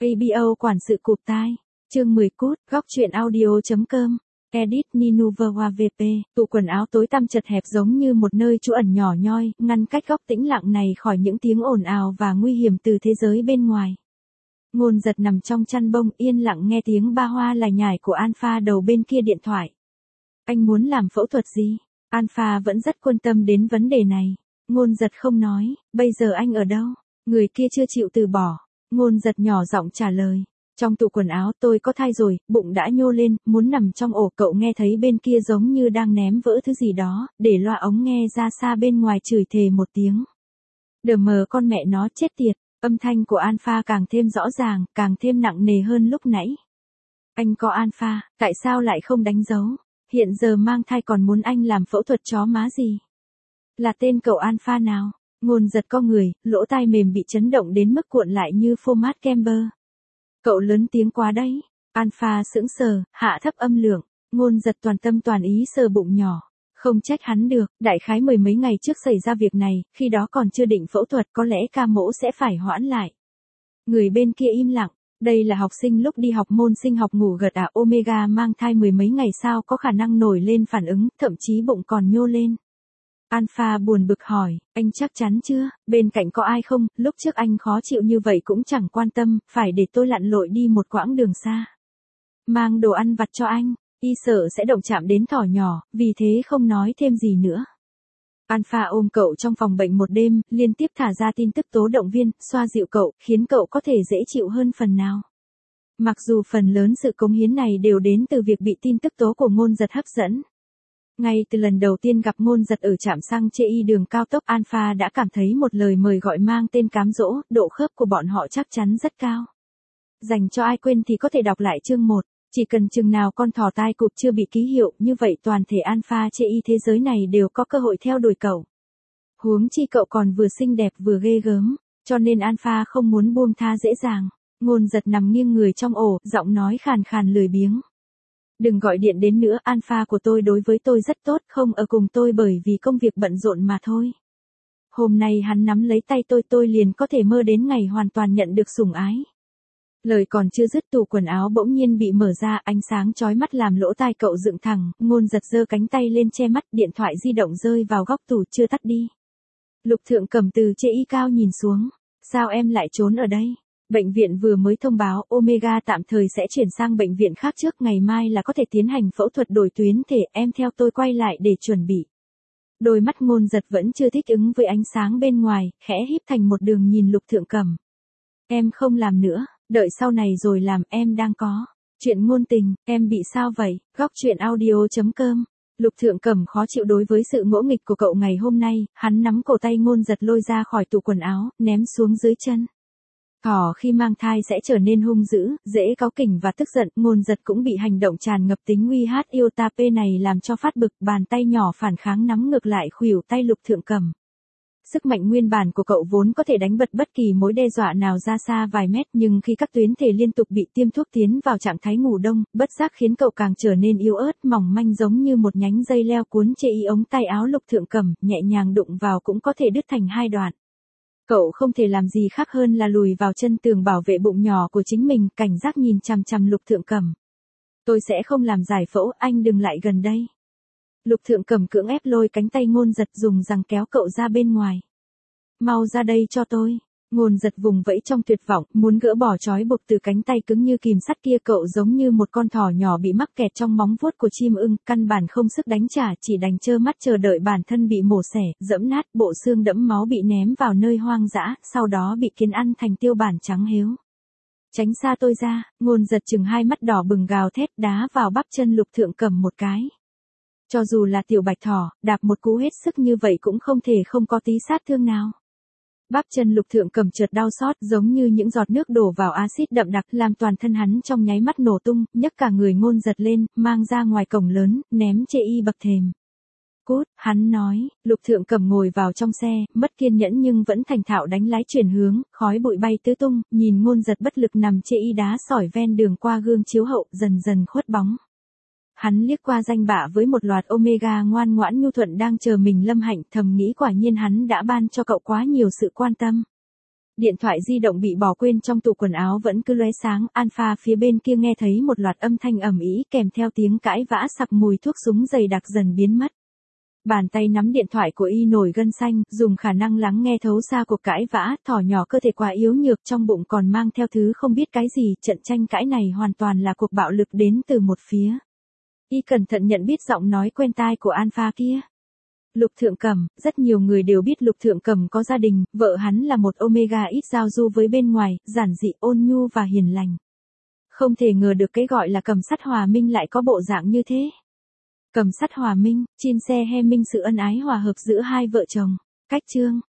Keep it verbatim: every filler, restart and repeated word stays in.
a bê o quản sự cụp tai. Chương mười cút, góc truyện audio.com. Edit Ninuva vê pê, tủ quần áo tối tăm chật hẹp giống như một nơi trú ẩn nhỏ nhoi, ngăn cách góc tĩnh lặng này khỏi những tiếng ồn ào và nguy hiểm từ thế giới bên ngoài. Ngôn Giật nằm trong chăn bông yên lặng nghe tiếng ba hoa lải nhải của Alpha đầu bên kia điện thoại. Anh muốn làm phẫu thuật gì? Alpha vẫn rất quan tâm đến vấn đề này. Ngôn Giật không nói, bây giờ anh ở đâu? Người kia chưa chịu từ bỏ. Ngôn Giật nhỏ giọng trả lời. Trong tủ quần áo tôi có thai rồi, bụng đã nhô lên, muốn nằm trong ổ. Cậu nghe thấy bên kia giống như đang ném vỡ thứ gì đó, để loa ống nghe ra xa bên ngoài chửi thề một tiếng. Đờ mờ con mẹ nó chết tiệt, âm thanh của Alpha càng thêm rõ ràng, càng thêm nặng nề hơn lúc nãy. Anh có Alpha, tại sao lại không đánh dấu? Hiện giờ mang thai còn muốn anh làm phẫu thuật chó má gì? Là tên cậu Alpha nào? Ngôn Giật co người, lỗ tai mềm bị chấn động đến mức cuộn lại như format Camber. Cậu lớn tiếng quá đấy. Alpha sững sờ, hạ thấp âm lượng. Ngôn Giật toàn tâm toàn ý sờ bụng nhỏ. Không trách hắn được, đại khái mười mấy ngày trước xảy ra việc này, khi đó còn chưa định phẫu thuật, có lẽ ca mổ sẽ phải hoãn lại. Người bên kia im lặng. Đây là học sinh lúc đi học môn sinh học ngủ gật à? Omega mang thai mười mấy ngày sao có khả năng nổi lên phản ứng, thậm chí bụng còn nhô lên. Alpha buồn bực hỏi, anh chắc chắn chưa, bên cạnh có ai không? Lúc trước anh khó chịu như vậy cũng chẳng quan tâm, phải để tôi lặn lội đi một quãng đường xa. Mang đồ ăn vặt cho anh, y sợ sẽ động chạm đến thỏ nhỏ, vì thế không nói thêm gì nữa. Alpha ôm cậu trong phòng bệnh một đêm, liên tiếp thả ra tin tức tố động viên, xoa dịu cậu, khiến cậu có thể dễ chịu hơn phần nào. Mặc dù phần lớn sự cống hiến này đều đến từ việc bị tin tức tố của Ngôn Giật hấp dẫn. Ngay từ lần đầu tiên gặp Ngôn Giật ở trạm xăng chê y đường cao tốc, Alpha đã cảm thấy một lời mời gọi mang tên cám dỗ, độ khớp của bọn họ chắc chắn rất cao. Dành cho ai quên thì có thể đọc lại chương một. Chỉ cần chừng nào con thỏ tai cụp chưa bị ký hiệu, như vậy toàn thể Alpha chê y thế giới này đều có cơ hội theo đuổi cậu. Huống chi cậu còn vừa xinh đẹp vừa ghê gớm, cho nên Alpha không muốn buông tha dễ dàng. Ngôn Giật nằm nghiêng người trong ổ, giọng nói khàn khàn lười biếng. Đừng gọi điện đến nữa, Alpha của tôi đối với tôi rất tốt, không ở cùng tôi bởi vì công việc bận rộn mà thôi. Hôm nay hắn nắm lấy tay tôi tôi liền có thể mơ đến ngày hoàn toàn nhận được sủng ái. Lời còn chưa dứt, tủ quần áo bỗng nhiên bị mở ra, ánh sáng chói mắt làm lỗ tai cậu dựng thẳng. Ngôn Giật giơ cánh tay lên che mắt, điện thoại di động rơi vào góc tủ chưa tắt đi. Lục Thượng Cẩm từ chê y cao nhìn xuống. Sao em lại trốn ở đây? Bệnh viện vừa mới thông báo Omega tạm thời sẽ chuyển sang bệnh viện khác trước, ngày mai là có thể tiến hành phẫu thuật đổi tuyến thể, em theo tôi quay lại để chuẩn bị. Đôi mắt Ngôn Giật vẫn chưa thích ứng với ánh sáng bên ngoài, khẽ híp thành một đường nhìn Lục Thượng Cẩm. Em không làm nữa, đợi sau này rồi làm, em đang có chuyện ngôn tình, em bị sao vậy? Góc truyện audio.com. Lục Thượng Cẩm khó chịu đối với sự ngỗ nghịch của cậu ngày hôm nay, hắn nắm cổ tay Ngôn Giật lôi ra khỏi tủ quần áo, ném xuống dưới chân. Thỏ khi mang thai sẽ trở nên hung dữ, dễ cáu kỉnh và tức giận. Ngôn Giật cũng bị hành động tràn ngập tính nguy hát iota pê này làm cho phát bực, bàn tay nhỏ phản kháng nắm ngược lại khuỷu tay Lục Thượng Cẩm. Sức mạnh nguyên bản của cậu vốn có thể đánh bật bất kỳ mối đe dọa nào ra xa vài mét, nhưng khi các tuyến thể liên tục bị tiêm thuốc tiến vào trạng thái ngủ đông, bất giác khiến cậu càng trở nên yếu ớt, mỏng manh giống như một nhánh dây leo cuốn chê y ống tay áo Lục Thượng Cẩm, nhẹ nhàng đụng vào cũng có thể đứt thành hai đoạn. Cậu không thể làm gì khác hơn là lùi vào chân tường bảo vệ bụng nhỏ của chính mình, cảnh giác nhìn chằm chằm Lục Thượng Cẩm. Tôi sẽ không làm giải phẫu, anh đừng lại gần đây. Lục Thượng Cẩm cưỡng ép lôi cánh tay Ngôn Giật, dùng giằng kéo cậu ra bên ngoài. Mau ra đây cho tôi. Ngôn Giật vùng vẫy trong tuyệt vọng, muốn gỡ bỏ trói buộc từ cánh tay cứng như kìm sắt kia. Cậu giống như một con thỏ nhỏ bị mắc kẹt trong móng vuốt của chim ưng, căn bản không sức đánh trả, chỉ đành trơ mắt chờ đợi bản thân bị mổ xẻ, giẫm nát, bộ xương đẫm máu bị ném vào nơi hoang dã, sau đó bị kiến ăn thành tiêu bản trắng héo. Tránh xa tôi ra. Ngôn Giật chừng hai mắt đỏ bừng gào thét, đá vào bắp chân Lục Thượng Cẩm một cái. Cho dù là tiểu bạch thỏ, đạp một cú hết sức như vậy cũng không thể không có tí sát thương nào. Bắp chân Lục Thượng Cẩm chợt đau xót, giống như những giọt nước đổ vào axit đậm đặc, làm toàn thân hắn trong nháy mắt nổ tung, nhấc cả người Ngôn Giật lên, mang ra ngoài cổng lớn, ném chê y bậc thềm. Cút, hắn nói. Lục Thượng Cẩm ngồi vào trong xe, mất kiên nhẫn nhưng vẫn thành thạo đánh lái chuyển hướng, khói bụi bay tứ tung, nhìn Ngôn Giật bất lực nằm chê y đá sỏi ven đường qua gương chiếu hậu, dần dần khuất bóng. Hắn liếc qua danh bạ với một loạt Omega ngoan ngoãn nhu thuận đang chờ mình lâm hạnh, thầm nghĩ quả nhiên hắn đã ban cho cậu quá nhiều sự quan tâm. Điện thoại di động bị bỏ quên trong tủ quần áo vẫn cứ lóe sáng, Alpha phía bên kia nghe thấy một loạt âm thanh ầm ĩ kèm theo tiếng cãi vã sặc mùi thuốc súng dày đặc dần biến mất. Bàn tay nắm điện thoại của y nổi gân xanh, dùng khả năng lắng nghe thấu xa cuộc cãi vã, thỏ nhỏ cơ thể quá yếu nhược trong bụng còn mang theo thứ không biết cái gì, trận tranh cãi này hoàn toàn là cuộc bạo lực đến từ một phía. Y cẩn thận nhận biết giọng nói quen tai của Alpha kia. Lục Thượng Cẩm, rất nhiều người đều biết Lục Thượng Cẩm có gia đình, vợ hắn là một Omega ít giao du với bên ngoài, giản dị, ôn nhu và hiền lành. Không thể ngờ được cái gọi là Cầm Sắt Hòa Minh lại có bộ dạng như thế. Cầm Sắt Hòa Minh, Chin Se He Minh, sự ân ái hòa hợp giữa hai vợ chồng. Cách chương